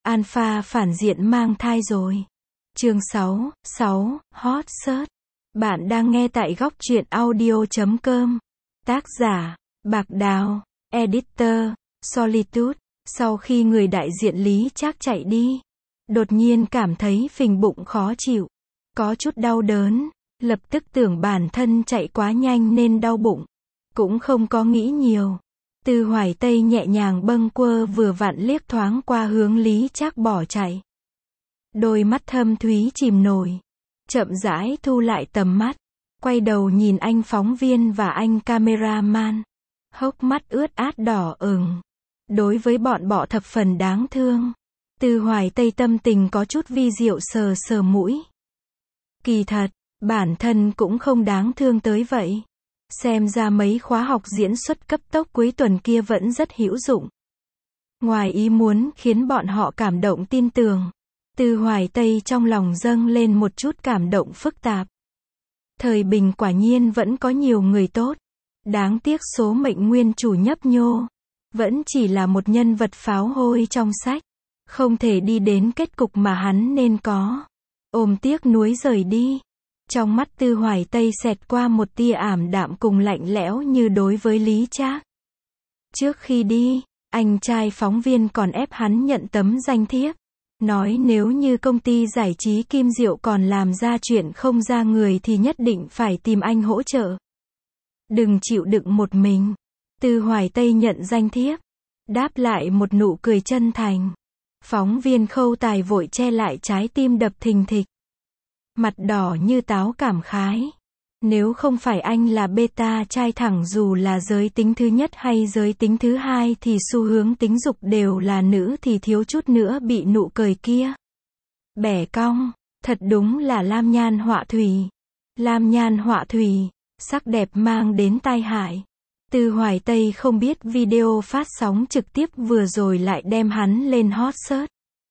Alpha phản diện mang thai rồi. Chương 6, Hot Search. Bạn đang nghe tại góc truyện audio.com. Tác giả, Bạc Đào. Editor, Solitude. Sau khi người đại diện Lý Trác chạy đi, đột nhiên cảm thấy phình bụng khó chịu, có chút đau đớn, lập tức tưởng bản thân chạy quá nhanh nên đau bụng. Cũng không có nghĩ nhiều. Tư Hoài Tây nhẹ nhàng bâng quơ vừa vặn liếc thoáng qua hướng Lý Trác bỏ chạy. Đôi mắt thâm thúy chìm nổi. Chậm rãi thu lại tầm mắt. Quay đầu nhìn anh phóng viên và anh cameraman. Hốc mắt ướt át đỏ ửng. Đối với bọn bọ thập phần đáng thương. Tư Hoài Tây tâm tình có chút vi diệu sờ sờ mũi. Kỳ thật, bản thân cũng không đáng thương tới vậy. Xem ra mấy khóa học diễn xuất cấp tốc cuối tuần kia vẫn rất hữu dụng. Ngoài ý muốn khiến bọn họ cảm động tin tưởng. Tư Hoài Tây trong lòng dâng lên một chút cảm động phức tạp. Thời bình quả nhiên vẫn có nhiều người tốt. Đáng tiếc số mệnh nguyên chủ nhấp nhô. Vẫn chỉ là một nhân vật pháo hôi trong sách. Không thể đi đến kết cục mà hắn nên có. Ôm tiếc nuối rời đi. Trong mắt Tư Hoài Tây xẹt qua một tia ảm đạm cùng lạnh lẽo như đối với Lý Trác. Trước khi đi, anh trai phóng viên còn ép hắn nhận tấm danh thiếp. Nói nếu như công ty giải trí Kim Diệu còn làm ra chuyện không ra người thì nhất định phải tìm anh hỗ trợ. Đừng chịu đựng một mình. Tư Hoài Tây nhận danh thiếp. Đáp lại một nụ cười chân thành. Phóng viên Khâu Tài vội che lại trái tim đập thình thịch. Mặt đỏ như táo cảm khái. Nếu không phải anh là beta trai thẳng dù là giới tính thứ nhất hay giới tính thứ hai thì xu hướng tính dục đều là nữ thì thiếu chút nữa bị nụ cười kia bẻ cong. Thật đúng là lam nhan họa thủy. Lam nhan họa thủy, sắc đẹp mang đến tai hại. Tư Hoài Tây không biết video phát sóng trực tiếp vừa rồi lại đem hắn lên hot search.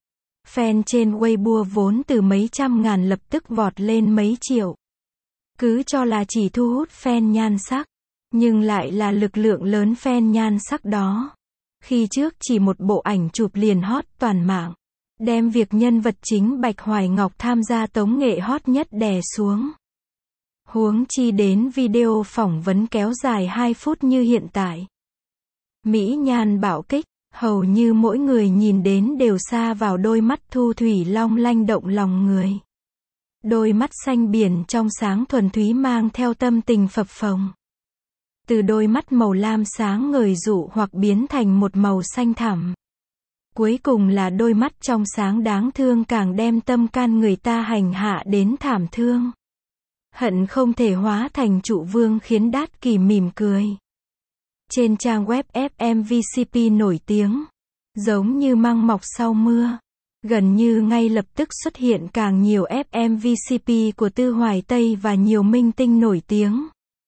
Fan trên Weibo vốn từ mấy trăm ngàn lập tức vọt lên mấy triệu. Cứ cho là chỉ thu hút fan nhan sắc, nhưng lại là lực lượng lớn fan nhan sắc đó. Khi trước chỉ một bộ ảnh chụp liền hot toàn mạng, đem việc nhân vật chính Bạch Hoài Ngọc tham gia tống nghệ hot nhất đè xuống. Huống chi đến video phỏng vấn kéo dài 2 phút như hiện tại. Mỹ nhan bạo kích, hầu như mỗi người nhìn đến đều sa vào đôi mắt thu thủy long lanh động lòng người. Đôi mắt xanh biển trong sáng thuần túy mang theo tâm tình phập phồng. Từ đôi mắt màu lam sáng ngời dụ hoặc biến thành một màu xanh thẳm. Cuối cùng là đôi mắt trong sáng đáng thương càng đem tâm can người ta hành hạ đến thảm thương. Hận không thể hóa thành trụ vương khiến Đát Kỳ mỉm cười. Trên trang web FMVCP nổi tiếng, giống như măng mọc sau mưa. Gần như ngay lập tức xuất hiện càng nhiều FMVCP của Tư Hoài Tây và nhiều minh tinh nổi tiếng.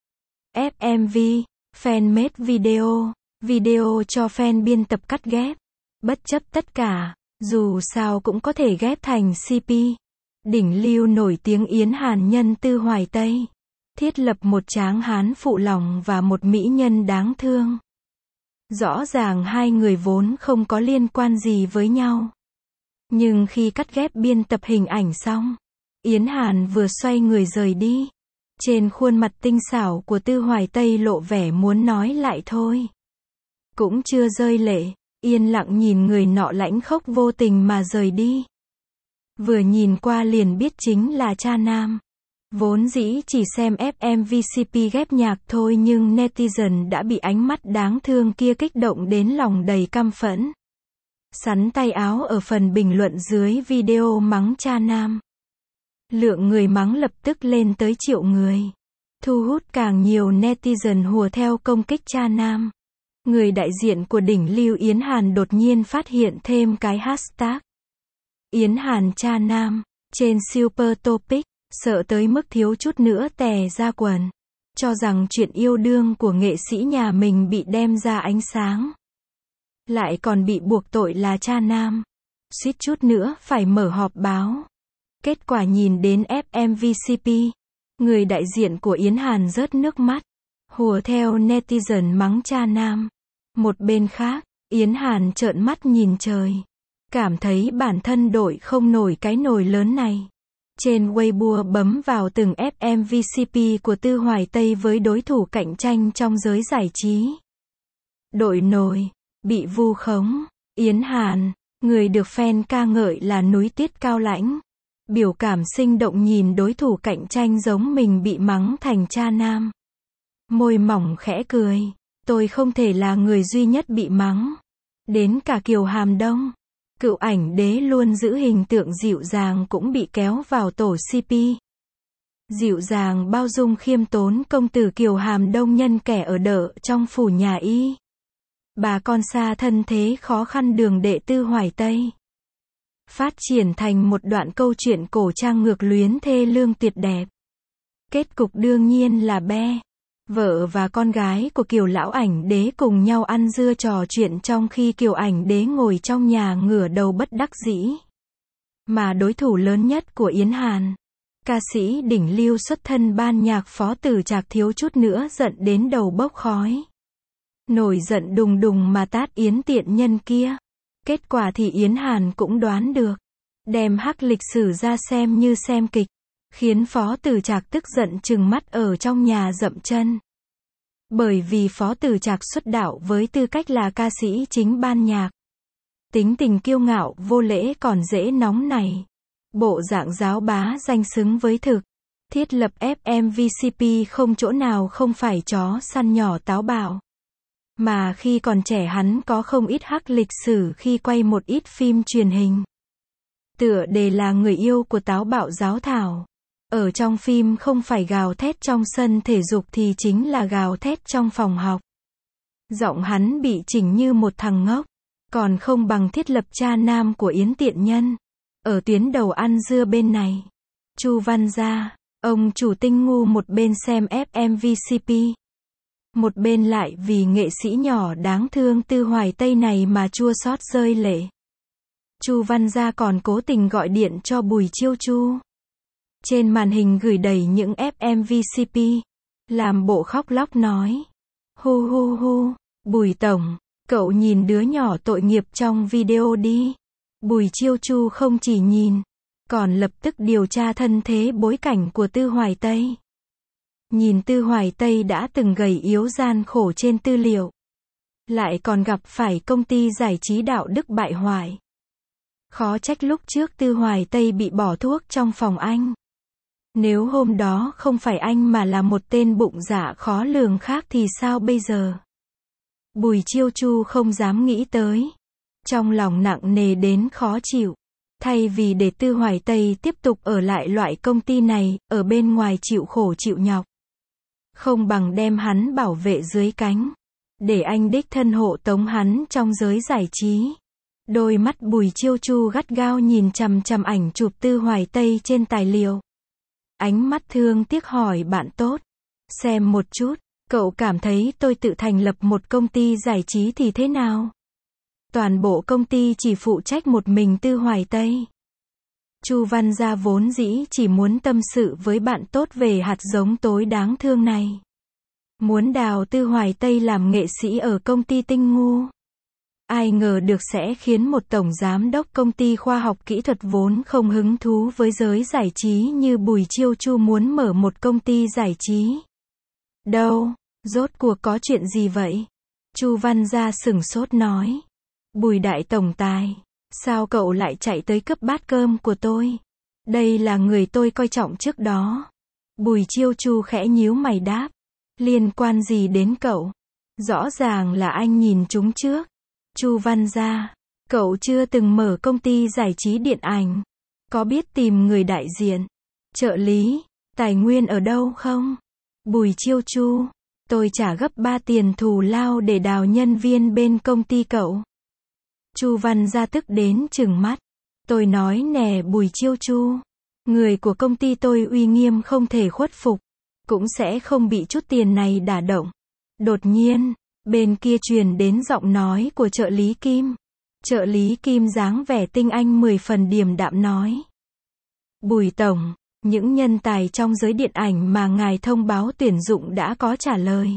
FMV, fan made video, video cho fan biên tập cắt ghép. Bất chấp tất cả, dù sao cũng có thể ghép thành CP. Đỉnh lưu nổi tiếng Yến Hàn nhân Tư Hoài Tây. Thiết lập một tráng hán phụ lòng và một mỹ nhân đáng thương. Rõ ràng hai người vốn không có liên quan gì với nhau. Nhưng khi cắt ghép biên tập hình ảnh xong, Yến Hàn vừa xoay người rời đi. Trên khuôn mặt tinh xảo của Tư Hoài Tây lộ vẻ muốn nói lại thôi. Cũng chưa rơi lệ, yên lặng nhìn người nọ lãnh khốc vô tình mà rời đi. Vừa nhìn qua liền biết chính là cha nam. Vốn dĩ chỉ xem FMVCP ghép nhạc thôi nhưng netizen đã bị ánh mắt đáng thương kia kích động đến lòng đầy căm phẫn. Sắn tay áo ở phần bình luận dưới video mắng cha nam. Lượng người mắng lập tức lên tới triệu người. Thu hút càng nhiều netizen hùa theo công kích cha nam. Người đại diện của đỉnh lưu Yến Hàn đột nhiên phát hiện thêm cái hashtag Yến Hàn cha nam trên Super Topic, sợ tới mức thiếu chút nữa tè ra quần. Cho rằng chuyện yêu đương của nghệ sĩ nhà mình bị đem ra ánh sáng. Lại còn bị buộc tội là cha nam. Suýt chút nữa phải mở họp báo. Kết quả nhìn đến FMVCP, người đại diện của Yến Hàn rớt nước mắt, hùa theo netizen mắng cha nam. Một bên khác, Yến Hàn trợn mắt nhìn trời. Cảm thấy bản thân đội không nổi cái nồi lớn này. Trên Weibo bấm vào từng FMVCP của Tư Hoài Tây với đối thủ cạnh tranh trong giới giải trí. Đội nồi, bị vu khống, Yến Hàn, người được fan ca ngợi là núi tuyết cao lãnh. Biểu cảm sinh động nhìn đối thủ cạnh tranh giống mình bị mắng thành cha nam. Môi mỏng khẽ cười, tôi không thể là người duy nhất bị mắng. Đến cả Kiều Hàm Đông, cựu ảnh đế luôn giữ hình tượng dịu dàng cũng bị kéo vào tổ CP. Dịu dàng bao dung khiêm tốn công tử Kiều Hàm Đông nhân kẻ ở đợ trong phủ nhà Y. Bà con xa thân thế khó khăn đường đệ Tư Hoài Tây. Phát triển thành một đoạn câu chuyện cổ trang ngược luyến thê lương tuyệt đẹp. Kết cục đương nhiên là Be, vợ và con gái của Kiều lão ảnh đế cùng nhau ăn dưa trò chuyện trong khi Kiều ảnh đế ngồi trong nhà ngửa đầu bất đắc dĩ. Mà đối thủ lớn nhất của Yến Hàn, ca sĩ đỉnh lưu xuất thân ban nhạc Phó Tử Trạc thiếu chút nữa giận đến đầu bốc khói. Nổi giận đùng đùng mà tát Yến tiện nhân kia. Kết quả thì Yến Hàn cũng đoán được. Đem hắc lịch sử ra xem như xem kịch. Khiến Phó Tử Trạc tức giận trừng mắt ở trong nhà dậm chân. Bởi vì Phó Tử Trạc xuất đạo với tư cách là ca sĩ chính ban nhạc. Tính tình kiêu ngạo vô lễ còn dễ nóng này. Bộ dạng giáo bá danh xứng với thực. Thiết lập FMVCP không chỗ nào không phải chó săn nhỏ táo bạo. Mà khi còn trẻ hắn có không ít hắc lịch sử khi quay một ít phim truyền hình. Tựa đề là người yêu của táo bạo giáo thảo. Ở trong phim không phải gào thét trong sân thể dục thì chính là gào thét trong phòng học. Giọng hắn bị chỉnh như một thằng ngốc. Còn không bằng thiết lập cha nam của Yến tiện nhân. Ở tuyến đầu ăn dưa bên này. Chu Văn Gia, ông chủ tinh ngu một bên xem FMVCP. Một bên lại vì nghệ sĩ nhỏ đáng thương Tư Hoài Tây này mà chua xót rơi lệ. Chu Văn Gia còn cố tình gọi điện cho Bùi Chiêu Chu. Trên màn hình gửi đầy những FMVCP. Làm bộ khóc lóc nói. Hu hu hu, Bùi Tổng, cậu nhìn đứa nhỏ tội nghiệp trong video đi. Bùi Chiêu Chu không chỉ nhìn, còn lập tức điều tra thân thế bối cảnh của Tư Hoài Tây. Nhìn Tư Hoài Tây đã từng gầy yếu gian khổ trên tư liệu. Lại còn gặp phải công ty giải trí đạo đức bại hoại. Khó trách lúc trước Tư Hoài Tây bị bỏ thuốc trong phòng anh. Nếu hôm đó không phải anh mà là một tên bụng dạ khó lường khác thì sao bây giờ? Bùi Chiêu Chu không dám nghĩ tới. Trong lòng nặng nề đến khó chịu. Thay vì để Tư Hoài Tây tiếp tục ở lại loại công ty này, ở bên ngoài chịu khổ chịu nhọc. Không bằng đem hắn bảo vệ dưới cánh. Để anh đích thân hộ tống hắn trong giới giải trí. Đôi mắt Bùi Chiêu Chu gắt gao nhìn chằm chằm ảnh chụp Tư Hoài Tây trên tài liệu. Ánh mắt thương tiếc hỏi bạn tốt. Xem một chút, cậu cảm thấy tôi tự thành lập một công ty giải trí thì thế nào? Toàn bộ công ty chỉ phụ trách một mình Tư Hoài Tây. Chu Văn Gia vốn dĩ chỉ muốn tâm sự với bạn tốt về hạt giống tối đáng thương này. Muốn đào Tư Hoài Tây làm nghệ sĩ ở công ty tinh ngu. Ai ngờ được sẽ khiến một tổng giám đốc công ty khoa học kỹ thuật vốn không hứng thú với giới giải trí như Bùi Chiêu Chu muốn mở một công ty giải trí. Đâu, rốt cuộc có chuyện gì vậy? Chu Văn Gia sửng sốt nói. Bùi đại tổng tài, sao cậu lại chạy tới cướp bát cơm của tôi? Đây là người tôi coi trọng trước đó. Bùi Chiêu Chu khẽ nhíu mày đáp. Liên quan gì đến cậu? Rõ ràng là anh nhìn chúng trước. Chu Văn Gia, cậu chưa từng mở công ty giải trí điện ảnh. Có biết tìm người đại diện, trợ lý, tài nguyên ở đâu không? Bùi Chiêu Chu, tôi trả gấp 3 tiền thù lao để đào nhân viên bên công ty cậu. Chu Văn Gia tức đến trừng mắt. Tôi nói nè Bùi Chiêu Chu, người của công ty tôi uy nghiêm không thể khuất phục, cũng sẽ không bị chút tiền này đả động. Đột nhiên, bên kia truyền đến giọng nói của trợ lý Kim. Trợ lý Kim dáng vẻ tinh anh 10 phần điềm đạm nói. Bùi Tổng, những nhân tài trong giới điện ảnh mà ngài thông báo tuyển dụng đã có trả lời.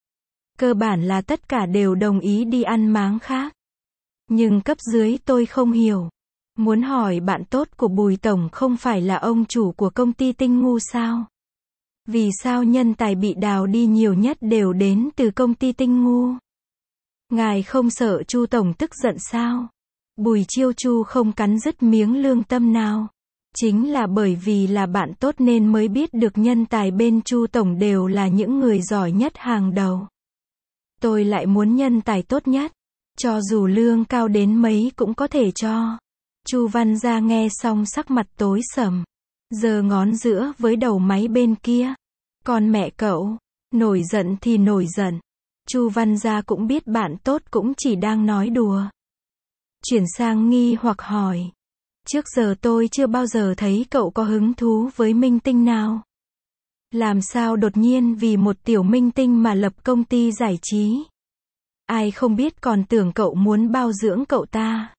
Cơ bản là tất cả đều đồng ý đi ăn máng khác. Nhưng cấp dưới tôi không hiểu. Muốn hỏi bạn tốt của Bùi Tổng không phải là ông chủ của công ty Tinh Ngu sao? Vì sao nhân tài bị đào đi nhiều nhất đều đến từ công ty Tinh Ngu? Ngài không sợ Chu Tổng tức giận sao? Bùi Chiêu Chu không cắn rứt miếng lương tâm nào. Chính là bởi vì là bạn tốt nên mới biết được nhân tài bên Chu Tổng đều là những người giỏi nhất hàng đầu. Tôi lại muốn nhân tài tốt nhất. Cho dù lương cao đến mấy cũng có thể cho. Chu Văn Gia nghe xong sắc mặt tối sầm. Giơ ngón giữa với đầu máy bên kia. Còn mẹ cậu, nổi giận thì nổi giận. Chu Văn Gia cũng biết bạn tốt cũng chỉ đang nói đùa. Chuyển sang nghi hoặc hỏi. Trước giờ tôi chưa bao giờ thấy cậu có hứng thú với minh tinh nào. Làm sao đột nhiên vì một tiểu minh tinh mà lập công ty giải trí? Ai không biết còn tưởng cậu muốn bao dưỡng cậu ta.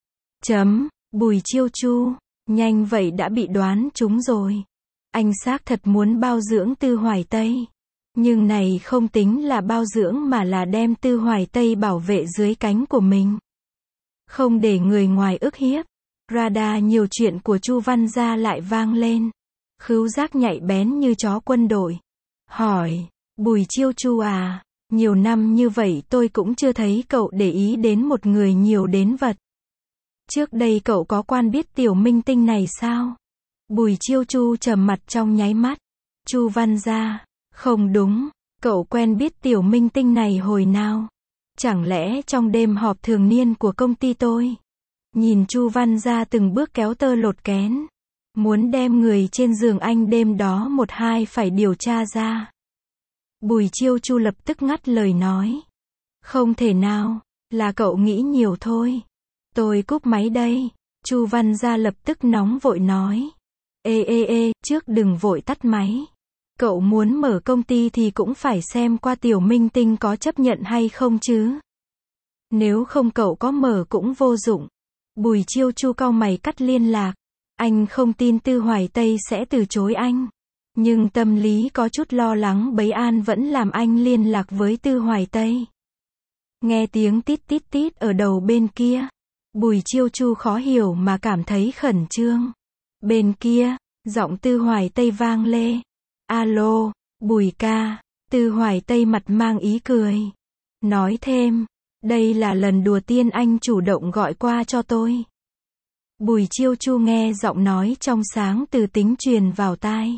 Bùi Chiêu Chu, nhanh vậy đã bị đoán trúng rồi. Anh xác thật muốn bao dưỡng Tư Hoài Tây. Nhưng này không tính là bao dưỡng mà là đem Tư Hoài Tây bảo vệ dưới cánh của mình. Không để người ngoài ức hiếp. Radar nhiều chuyện của Chu Văn Gia lại vang lên. Khứu giác nhạy bén như chó quân đội. Hỏi, Bùi Chiêu Chu à, nhiều năm như vậy tôi cũng chưa thấy cậu để ý đến một người nhiều đến vật. Trước đây cậu có quen biết tiểu minh tinh này sao? Bùi Chiêu Chu trầm mặt trong nháy mắt. Chu Văn Gia, không đúng, cậu quen biết tiểu minh tinh này hồi nào? Chẳng lẽ trong đêm họp thường niên của công ty tôi? Nhìn Chu Văn Gia từng bước kéo tơ lột kén. Muốn đem người trên giường anh đêm đó một hai phải điều tra ra. Bùi Chiêu Chu lập tức ngắt lời nói. Không thể nào, là cậu nghĩ nhiều thôi. Tôi cúp máy đây. Chu Văn Gia lập tức nóng vội nói. Trước đừng vội tắt máy. Cậu muốn mở công ty thì cũng phải xem qua tiểu minh tinh có chấp nhận hay không chứ. Nếu không cậu có mở cũng vô dụng. Bùi Chiêu Chu cau mày cắt liên lạc. Anh không tin Tư Hoài Tây sẽ từ chối anh. Nhưng tâm lý có chút lo lắng bấy an vẫn làm anh liên lạc với Tư Hoài Tây. Nghe tiếng tít tít tít ở đầu bên kia. Bùi Chiêu Chu khó hiểu mà cảm thấy khẩn trương. Bên kia, giọng Tư Hoài Tây vang lê. Alo, Bùi ca. Tư Hoài Tây mặt mang ý cười. Nói thêm, đây là lần đầu tiên anh chủ động gọi qua cho tôi. Bùi Chiêu Chu nghe giọng nói trong sáng từ tính truyền vào tai.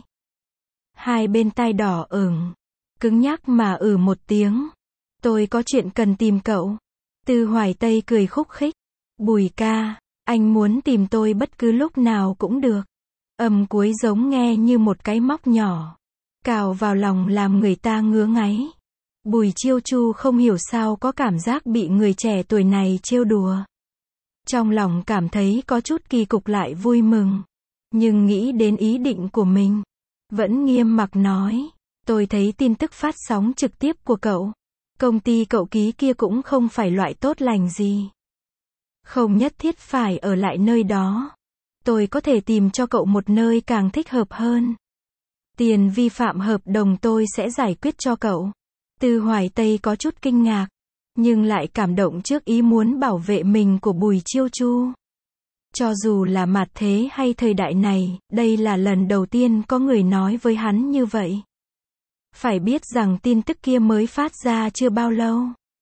Hai bên tai đỏ ửng, cứng nhắc mà một tiếng. Tôi có chuyện cần tìm cậu. Tư Hoài Tây cười khúc khích. Bùi ca, anh muốn tìm tôi bất cứ lúc nào cũng được. Âm cuối giống nghe như một cái móc nhỏ. Cào vào lòng làm người ta ngứa ngáy. Bùi Chiêu Chu không hiểu sao có cảm giác bị người trẻ tuổi này trêu đùa. Trong lòng cảm thấy có chút kỳ cục lại vui mừng. Nhưng nghĩ đến ý định của mình. Vẫn nghiêm mặc nói. Tôi thấy tin tức phát sóng trực tiếp của cậu. Công ty cậu ký kia cũng không phải loại tốt lành gì. Không nhất thiết phải ở lại nơi đó. Tôi có thể tìm cho cậu một nơi càng thích hợp hơn. Tiền vi phạm hợp đồng tôi sẽ giải quyết cho cậu. Tư Hoài Tây có chút kinh ngạc. Nhưng lại cảm động trước ý muốn bảo vệ mình của Bùi Chiêu Chu. Cho dù là mạt thế hay thời đại này, đây là lần đầu tiên có người nói với hắn như vậy. Phải biết rằng tin tức kia mới phát ra chưa bao lâu.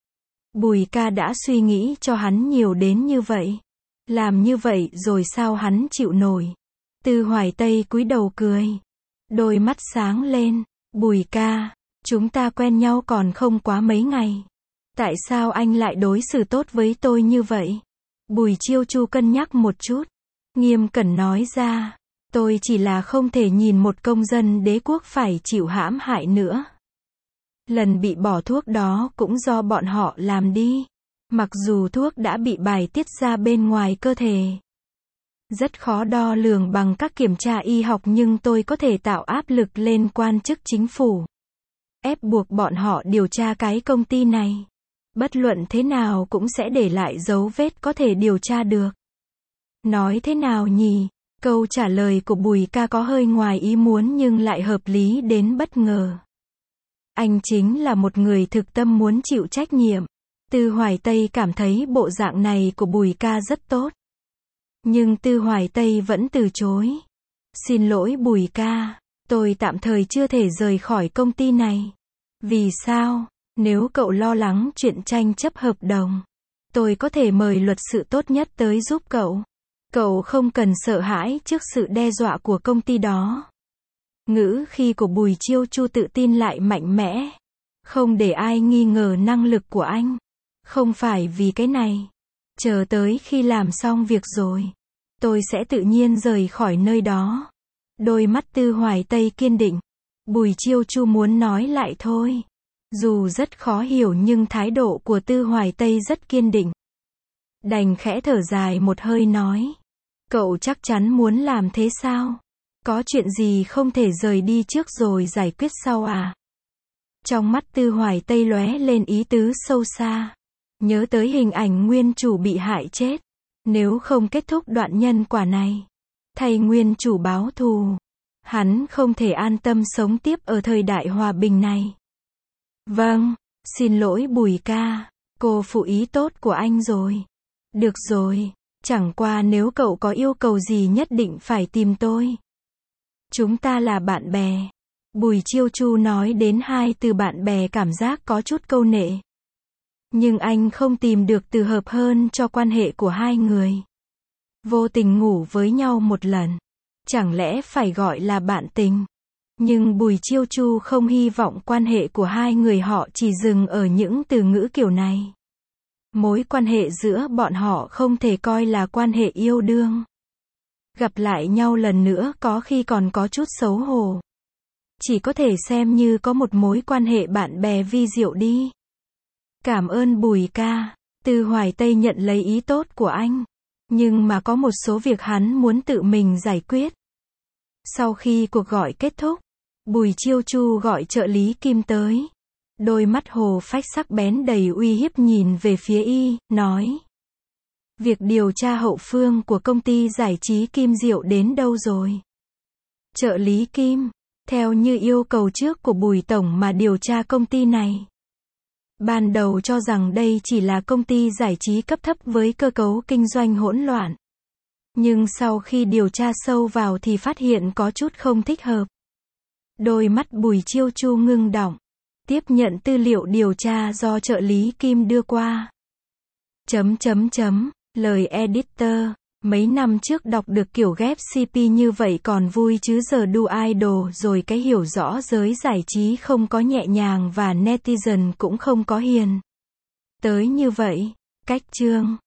Bùi ca đã suy nghĩ cho hắn nhiều đến như vậy. Làm như vậy rồi sao hắn chịu nổi. Tư Hoài Tây cúi đầu cười. Đôi mắt sáng lên. Bùi ca, chúng ta quen nhau còn không quá mấy ngày. Tại sao anh lại đối xử tốt với tôi như vậy? Bùi Chiêu Chu cân nhắc một chút. Nghiêm cẩn nói ra. Tôi chỉ là không thể nhìn một công dân đế quốc phải chịu hãm hại nữa. Lần bị bỏ thuốc đó cũng do bọn họ làm đi. Mặc dù thuốc đã bị bài tiết ra bên ngoài cơ thể. Rất khó đo lường bằng các kiểm tra y học nhưng tôi có thể tạo áp lực lên quan chức chính phủ. Ép buộc bọn họ điều tra cái công ty này. Bất luận thế nào cũng sẽ để lại dấu vết có thể điều tra được. Nói thế nào nhỉ? Câu trả lời của Bùi ca có hơi ngoài ý muốn nhưng lại hợp lý đến bất ngờ. Anh chính là một người thực tâm muốn chịu trách nhiệm. Tư Hoài Tây cảm thấy bộ dạng này của Bùi ca rất tốt. Nhưng Tư Hoài Tây vẫn từ chối. Xin lỗi Bùi ca, tôi tạm thời chưa thể rời khỏi công ty này. Vì sao? Nếu cậu lo lắng chuyện tranh chấp hợp đồng, tôi có thể mời luật sư tốt nhất tới giúp cậu. Cậu không cần sợ hãi trước sự đe dọa của công ty đó. Ngữ khí của Bùi Chiêu Chu tự tin lại mạnh mẽ. Không để ai nghi ngờ năng lực của anh. Không phải vì cái này. Chờ tới khi làm xong việc rồi, tôi sẽ tự nhiên rời khỏi nơi đó. Đôi mắt Tư Hoài Tây kiên định. Bùi Chiêu Chu muốn nói lại thôi. Dù rất khó hiểu nhưng thái độ của Tư Hoài Tây rất kiên định. Đành khẽ thở dài một hơi nói. Cậu chắc chắn muốn làm thế sao? Có chuyện gì không thể rời đi trước rồi giải quyết sau à? Trong mắt Tư Hoài Tây lóe lên ý tứ sâu xa. Nhớ tới hình ảnh nguyên chủ bị hại chết. Nếu không kết thúc đoạn nhân quả này, thay nguyên chủ báo thù, hắn không thể an tâm sống tiếp ở thời đại hòa bình này. Vâng, xin lỗi Bùi ca, cô phụ ý tốt của anh rồi. Được rồi, chẳng qua nếu cậu có yêu cầu gì nhất định phải tìm tôi. Chúng ta là bạn bè. Bùi Chiêu Chu nói đến hai từ bạn bè cảm giác có chút câu nệ. Nhưng anh không tìm được từ hợp hơn cho quan hệ của hai người. Vô tình ngủ với nhau một lần, chẳng lẽ phải gọi là bạn tình? Nhưng Bùi Chiêu Chu không hy vọng quan hệ của hai người họ chỉ dừng ở những từ ngữ kiểu này. Mối quan hệ giữa bọn họ không thể coi là quan hệ yêu đương. Gặp lại nhau lần nữa có khi còn có chút xấu hổ. Chỉ có thể xem như có một mối quan hệ bạn bè vi diệu đi. Cảm ơn Bùi ca. Tư Hoài Tây nhận lấy ý tốt của anh. Nhưng mà có một số việc hắn muốn tự mình giải quyết. Sau khi cuộc gọi kết thúc, Bùi Chiêu Chu gọi trợ lý Kim tới. Đôi mắt hồ phách sắc bén đầy uy hiếp nhìn về phía y, nói. Việc điều tra hậu phương của công ty giải trí Kim Diệu đến đâu rồi? Trợ lý Kim, theo như yêu cầu trước của Bùi Tổng mà điều tra công ty này. Ban đầu cho rằng đây chỉ là công ty giải trí cấp thấp với cơ cấu kinh doanh hỗn loạn. Nhưng sau khi điều tra sâu vào thì phát hiện có chút không thích hợp. Đôi mắt Bùi Chiêu Chu ngưng đọng. Tiếp nhận tư liệu điều tra do trợ lý Kim đưa qua. Lời editor. Mấy năm trước đọc được kiểu ghép CP như vậy còn vui chứ giờ đu idol rồi cái hiểu rõ giới giải trí không có nhẹ nhàng và netizen cũng không có hiền tới như vậy. Cách chương